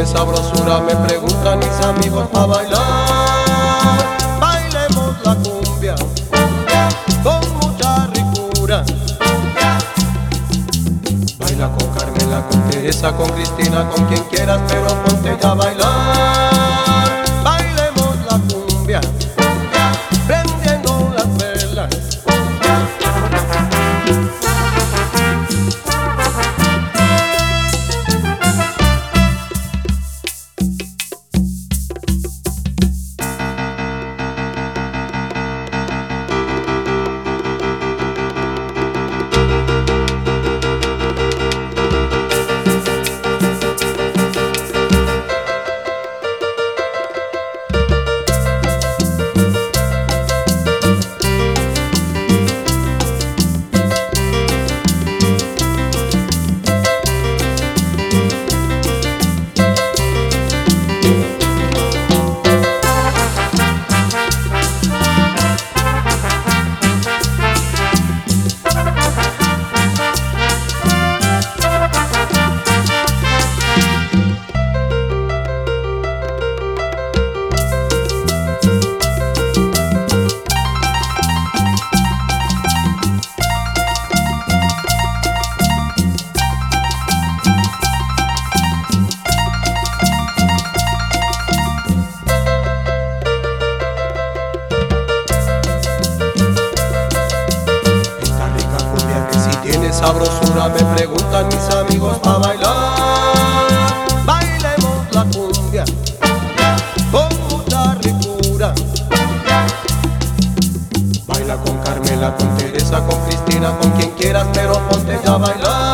tiene sabrosura, me preguntan mis amigos pa' bailar. Bailemos la cumbia con mucha ricura. Baila con Carmela, con Teresa, con Cristina, con quien quieras, pero ponte ya a bailar. Bailemos la cumbia prendiendo las velas. Sabrosura, me preguntan mis amigos pa' bailar. Bailemos la cumbia con mucha ricura. Baila con Carmela, con Teresa, con Cristina, con quien quieras, pero ponte ya a bailar.